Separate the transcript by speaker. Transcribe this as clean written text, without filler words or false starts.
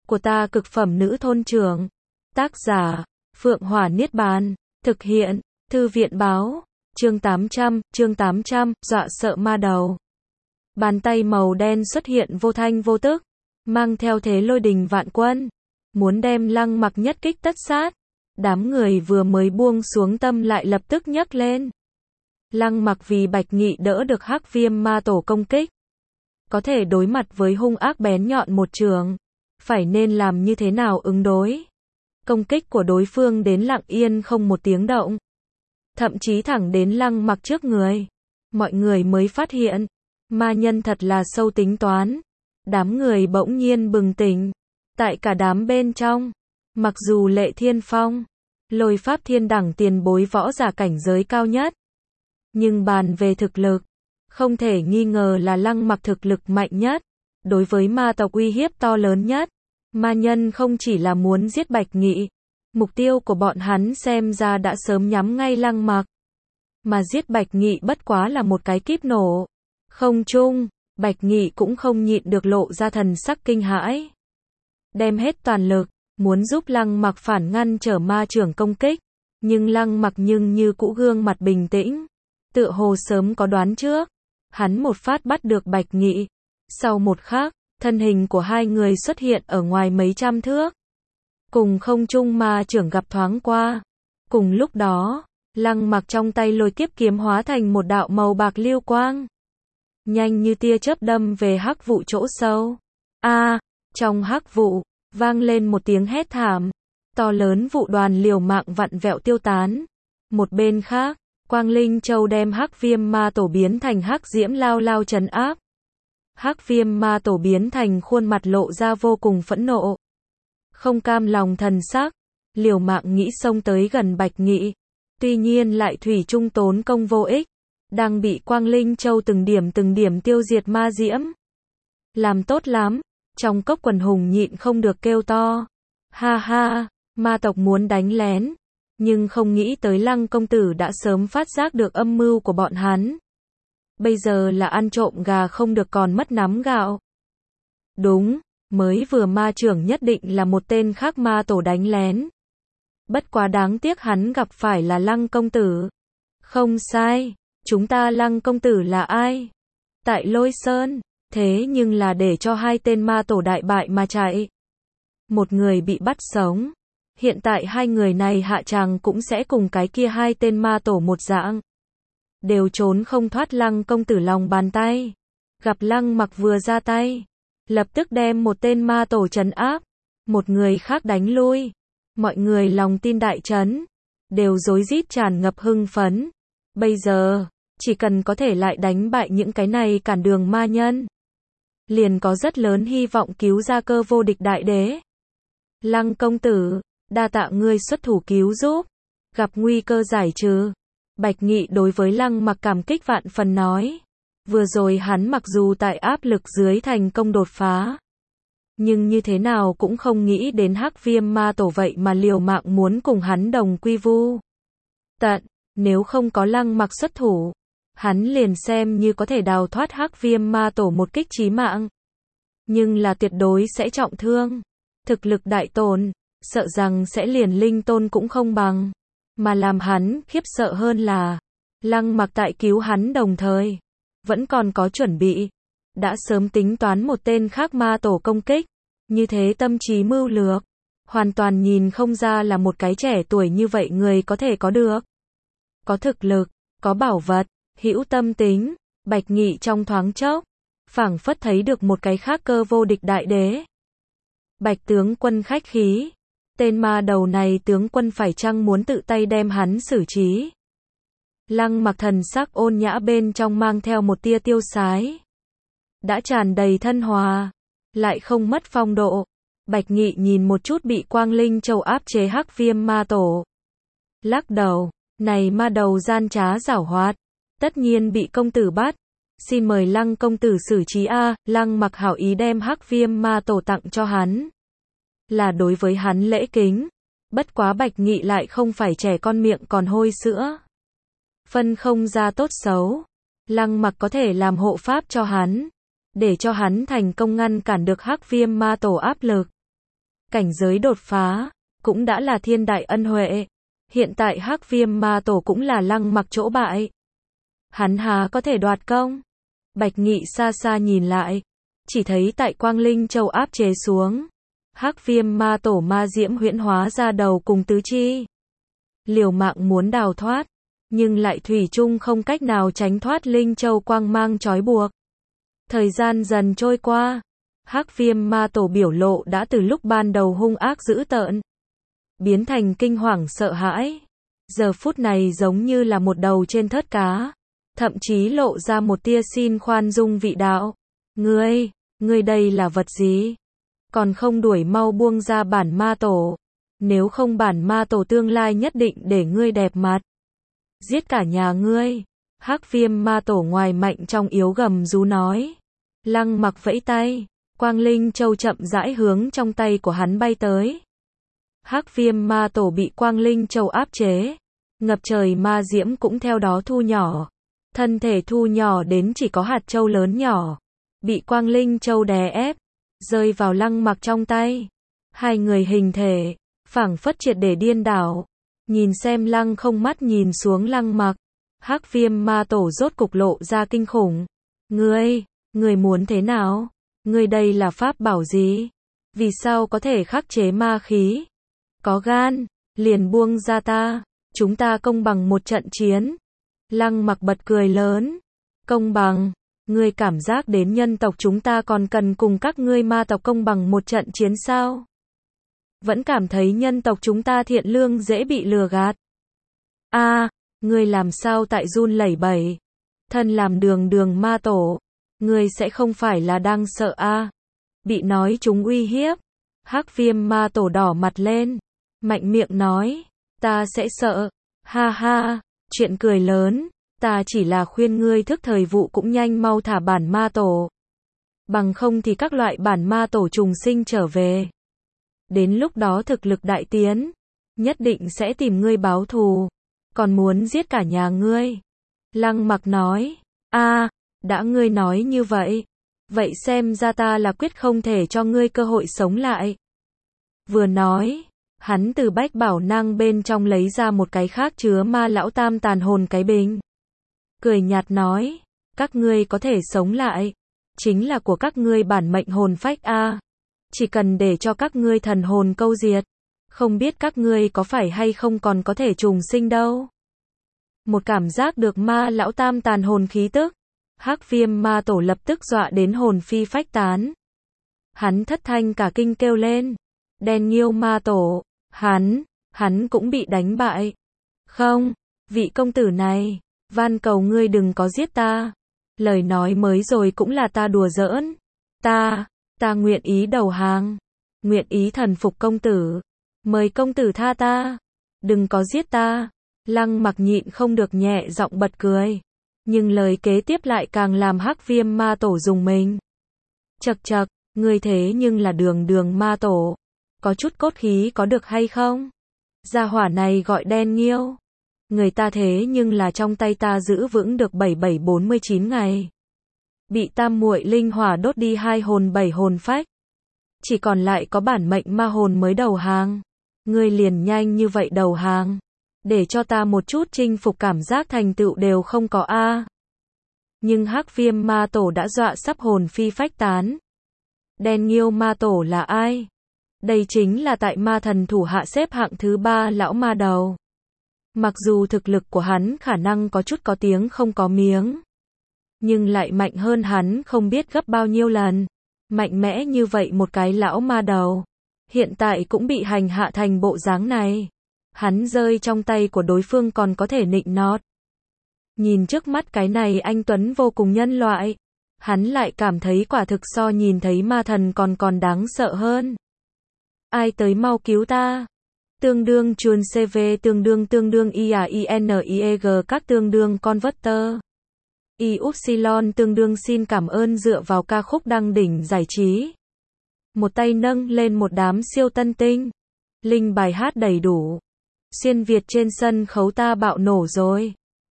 Speaker 1: của ta cực phẩm nữ thôn trưởng. Tác giả, Phượng Hỏa Niết Bàn. Thực hiện, Thư viện báo. Chương 800, dọa sợ ma đầu. Bàn tay màu đen xuất hiện vô thanh vô tức, mang theo thế lôi đình vạn quân, muốn đem Lăng Mặc nhất kích tất sát. Đám người vừa mới buông xuống tâm lại lập tức nhấc lên. Lăng Mặc vì Bạch Nghị đỡ được Hắc Viêm ma tổ công kích, có thể đối mặt với hung ác bén nhọn một trường, phải nên làm như thế nào ứng đối. Công kích của đối phương đến lặng yên không một tiếng động, thậm chí thẳng đến Lăng Mặc trước người. Mọi người mới phát hiện, ma nhân thật là sâu tính toán. Đám người bỗng nhiên bừng tỉnh. Tại cả đám bên trong, mặc dù Lệ Thiên Phong, Lôi Pháp Thiên đẳng tiền bối võ giả cảnh giới cao nhất, nhưng bàn về thực lực, không thể nghi ngờ là Lăng Mặc thực lực mạnh nhất. Đối với ma tộc uy hiếp to lớn nhất, ma nhân không chỉ là muốn giết Bạch Nghị, mục tiêu của bọn hắn xem ra đã sớm nhắm ngay Lăng Mặc. Mà giết Bạch Nghị bất quá là một cái kíp nổ. Không chung, Bạch Nghị cũng không nhịn được lộ ra thần sắc kinh hãi. Đem hết toàn lực, muốn giúp Lăng Mặc phản ngăn trở ma trưởng công kích. Nhưng Lăng Mặc như cũ gương mặt bình tĩnh, tựa hồ sớm có đoán trước. Hắn một phát bắt được Bạch Nghị. Sau một khắc, thân hình của hai người xuất hiện ở ngoài mấy trăm thước. Cùng không trung ma trưởng gặp thoáng qua. Cùng lúc đó, Lăng Mặc trong tay lôi kiếp kiếm hóa thành một đạo màu bạc lưu quang, nhanh như tia chớp đâm về hắc vụ chỗ sâu. Trong hắc vụ, vang lên một tiếng hét thảm. To lớn vụ đoàn liều mạng vặn vẹo tiêu tán. Một bên khác, Quang Linh Châu đem Hắc Viêm ma tổ biến thành hắc diễm lao trấn áp. Hắc Viêm ma tổ biến thành khuôn mặt lộ ra vô cùng phẫn nộ, không cam lòng thần sắc, liều mạng nghĩ xông tới gần Bạch Nghị. Tuy nhiên lại thủy chung tốn công vô ích, đang bị Quang Linh Châu từng điểm tiêu diệt ma diễm. Làm tốt lắm, trong cốc quần hùng nhịn không được kêu to. Ha ha, ma tộc muốn đánh lén, nhưng không nghĩ tới Lăng công tử đã sớm phát giác được âm mưu của bọn hắn. Bây giờ là ăn trộm gà không được còn mất nắm gạo. Đúng, mới vừa ma trưởng nhất định là một tên khác ma tổ đánh lén. Bất quá đáng tiếc hắn gặp phải là Lăng công tử. Không sai, chúng ta Lăng công tử là ai? Tại Lôi Sơn, thế nhưng là để cho hai tên ma tổ đại bại mà chạy. Một người bị bắt sống. Hiện tại hai người này hạ tràng cũng sẽ cùng cái kia hai tên ma tổ một dạng. Đều trốn không thoát Lăng công tử lòng bàn tay. Gặp Lăng Mặc vừa ra tay, lập tức đem một tên ma tổ trấn áp, một người khác đánh lui. Mọi người lòng tin đại chấn, đều rối rít tràn ngập hưng phấn. Bây giờ, chỉ cần có thể lại đánh bại những cái này cản đường ma nhân, liền có rất lớn hy vọng cứu ra Cơ Vô Địch đại đế. Lăng công tử, đa tạ ngươi xuất thủ cứu giúp, gặp nguy cơ giải trừ. Bạch Nghị đối với Lăng Mặc cảm kích vạn phần nói. Vừa rồi hắn mặc dù tại áp lực dưới thành công đột phá, nhưng như thế nào cũng không nghĩ đến Hắc Viêm ma tổ vậy mà liều mạng muốn cùng hắn đồng quy vu tận. Nếu không có Lăng Mặc xuất thủ, hắn liền xem như có thể đào thoát Hắc Viêm ma tổ một kích chí mạng, nhưng là tuyệt đối sẽ trọng thương, thực lực đại tổn, sợ rằng sẽ liền linh tôn cũng không bằng. Mà làm hắn khiếp sợ hơn là, Lăng Mặc tại cứu hắn đồng thời, vẫn còn có chuẩn bị, đã sớm tính toán một tên khác ma tổ công kích. Như thế tâm trí mưu lược, hoàn toàn nhìn không ra là một cái trẻ tuổi như vậy người có thể có được. Có thực lực, có bảo vật, hữu tâm tính. Bạch Nghị trong thoáng chốc, phảng phất thấy được một cái khác Cơ Vô Địch đại đế. Bạch tướng quân khách khí, tên ma đầu này tướng quân phải chăng muốn tự tay đem hắn xử trí? Lăng Mặc thần sắc ôn nhã bên trong mang theo một tia tiêu sái, đã tràn đầy thân hòa, lại không mất phong độ. Bạch Nghị nhìn một chút bị Quang Linh Châu áp chế Hắc Viêm ma tổ, lắc đầu, này ma đầu gian trá giảo hoạt, tất nhiên bị công tử bắt. Xin mời Lăng công tử xử trí a. Lăng Mặc hảo ý đem Hắc Viêm ma tổ tặng cho hắn, là đối với hắn lễ kính. Bất quá Bạch Nghị lại không phải trẻ con miệng còn hôi sữa, phân không ra tốt xấu. Lăng Mặc có thể làm hộ pháp cho hắn, để cho hắn thành công ngăn cản được Hắc Viêm ma tổ áp lực. cảnh giới đột phá, cũng đã là thiên đại ân huệ. Hiện tại Hắc Viêm Ma Tổ cũng là Lăng Mặc chỗ bại. Hắn há có thể đoạt công? Bạch Nghị xa xa nhìn lại, chỉ thấy tại Quang Linh Châu áp chế xuống, Hắc Viêm Ma Tổ ma diễm huyễn hóa ra đầu cùng tứ chi. Liều mạng muốn đào thoát, nhưng lại thủy chung không cách nào tránh thoát Linh Châu quang mang trói buộc. Thời gian dần trôi qua, Hắc Viêm Ma Tổ biểu lộ đã từ lúc ban đầu hung ác dữ tợn, biến thành kinh hoàng sợ hãi. Giờ phút này giống như là một đầu trên thớt cá, thậm chí lộ ra một tia xin khoan dung vị đạo. Ngươi đây là vật gì? Còn không đuổi mau buông ra bản ma tổ. Nếu không bản ma tổ tương lai nhất định để ngươi đẹp mặt. Giết cả nhà ngươi. Hắc Viêm Ma Tổ ngoài mạnh trong yếu gầm rú nói. Lăng Mặc vẫy tay, Quang Linh Châu chậm rãi hướng trong tay của hắn bay tới. Hắc Viêm Ma Tổ bị Quang Linh Châu áp chế, ngập trời ma diễm cũng theo đó thu nhỏ. Thân thể thu nhỏ đến chỉ có hạt châu lớn nhỏ, bị Quang Linh Châu đè ép, rơi vào Lăng Mặc trong tay. Hai người hình thể, phảng phất triệt để điên đảo. Nhìn xem Lăng không mắt nhìn xuống Lăng Mặc, Hắc Viêm Ma Tổ rốt cục lộ ra kinh khủng. Ngươi muốn thế nào? Ngươi đây là pháp bảo gì? Vì sao có thể khắc chế ma khí? Có gan, liền buông ra ta, chúng ta công bằng một trận chiến. Lăng Mặc bật cười lớn. Công bằng? Ngươi cảm giác đến nhân tộc chúng ta còn cần cùng các ngươi ma tộc công bằng một trận chiến sao? Vẫn cảm thấy nhân tộc chúng ta thiện lương dễ bị lừa gạt. Ngươi làm sao tại run lẩy bẩy? Thân làm đường ma tổ, ngươi sẽ không phải là đang sợ Bị nói chúng uy hiếp. Hắc Viêm Ma Tổ đỏ mặt lên, mạnh miệng nói, ta sẽ sợ. Ha ha, chuyện cười lớn, ta chỉ là khuyên ngươi thức thời vụ cũng nhanh mau thả bản ma tổ. Bằng không thì các loại bản ma tổ trùng sinh trở về. Đến lúc đó thực lực đại tiến, nhất định sẽ tìm ngươi báo thù, còn muốn giết cả nhà ngươi. Lăng Mặc nói, đã ngươi nói như vậy, vậy xem ra ta là quyết không thể cho ngươi cơ hội sống lại. Vừa nói, hắn từ bách bảo năng bên trong lấy ra một cái khác chứa ma lão tam tàn hồn cái bình. Cười nhạt nói, các ngươi có thể sống lại, chính là của các ngươi bản mệnh hồn phách chỉ cần để cho các ngươi thần hồn câu diệt, không biết các ngươi có phải hay không còn có thể trùng sinh đâu. Một cảm giác được ma lão tam tàn hồn khí tức, Hắc Viêm Ma Tổ lập tức dọa đến hồn phi phách tán. Hắn thất thanh cả kinh kêu lên, Đen Nghiêu Ma Tổ, hắn cũng bị đánh bại. Không, vị công tử này, van cầu ngươi đừng có giết ta. Lời nói mới rồi cũng là ta đùa giỡn. Ta nguyện ý đầu hàng, nguyện ý thần phục công tử. Mời công tử tha ta, đừng có giết ta. Lăng Mặc nhịn không được nhẹ giọng bật cười, nhưng lời kế tiếp lại càng làm Hắc Viêm Ma Tổ rùng mình. Chậc, ngươi thế nhưng là đường ma tổ, có chút cốt khí có được hay không? Gia hỏa này gọi Đen Nghiêu, người ta thế nhưng là trong tay ta giữ vững được 7749 ngày. Bị tam muội linh hỏa đốt đi 2 hồn 7 hồn phách, chỉ còn lại có bản mệnh ma hồn mới đầu hàng. Ngươi liền nhanh như vậy đầu hàng, để cho ta một chút chinh phục cảm giác thành tựu đều không có Nhưng Hắc Viêm Ma Tổ đã dọa sắp hồn phi phách tán. Đen Nghiêu Ma Tổ là ai? Đây chính là tại ma thần thủ hạ xếp hạng thứ 3 lão ma đầu. Mặc dù thực lực của hắn khả năng có chút có tiếng không có miếng, nhưng lại mạnh hơn hắn không biết gấp bao nhiêu lần. Mạnh mẽ như vậy một cái lão ma đầu, hiện tại cũng bị hành hạ thành bộ dáng này. Hắn rơi trong tay của đối phương còn có thể nịnh nọt. Nhìn trước mắt cái này anh tuấn vô cùng nhân loại, hắn lại cảm thấy quả thực so nhìn thấy ma thần còn đáng sợ hơn. Ai tới mau cứu ta? Tương đương chuồn CV tương đương IAINIEG các tương đương converter. Y-Upsilon tương đương xin cảm ơn dựa vào ca khúc đăng đỉnh giải trí. Một tay nâng lên một đám siêu tân tinh. Linh bài hát đầy đủ. Xuyên Việt trên sân khấu ta bạo nổ rồi.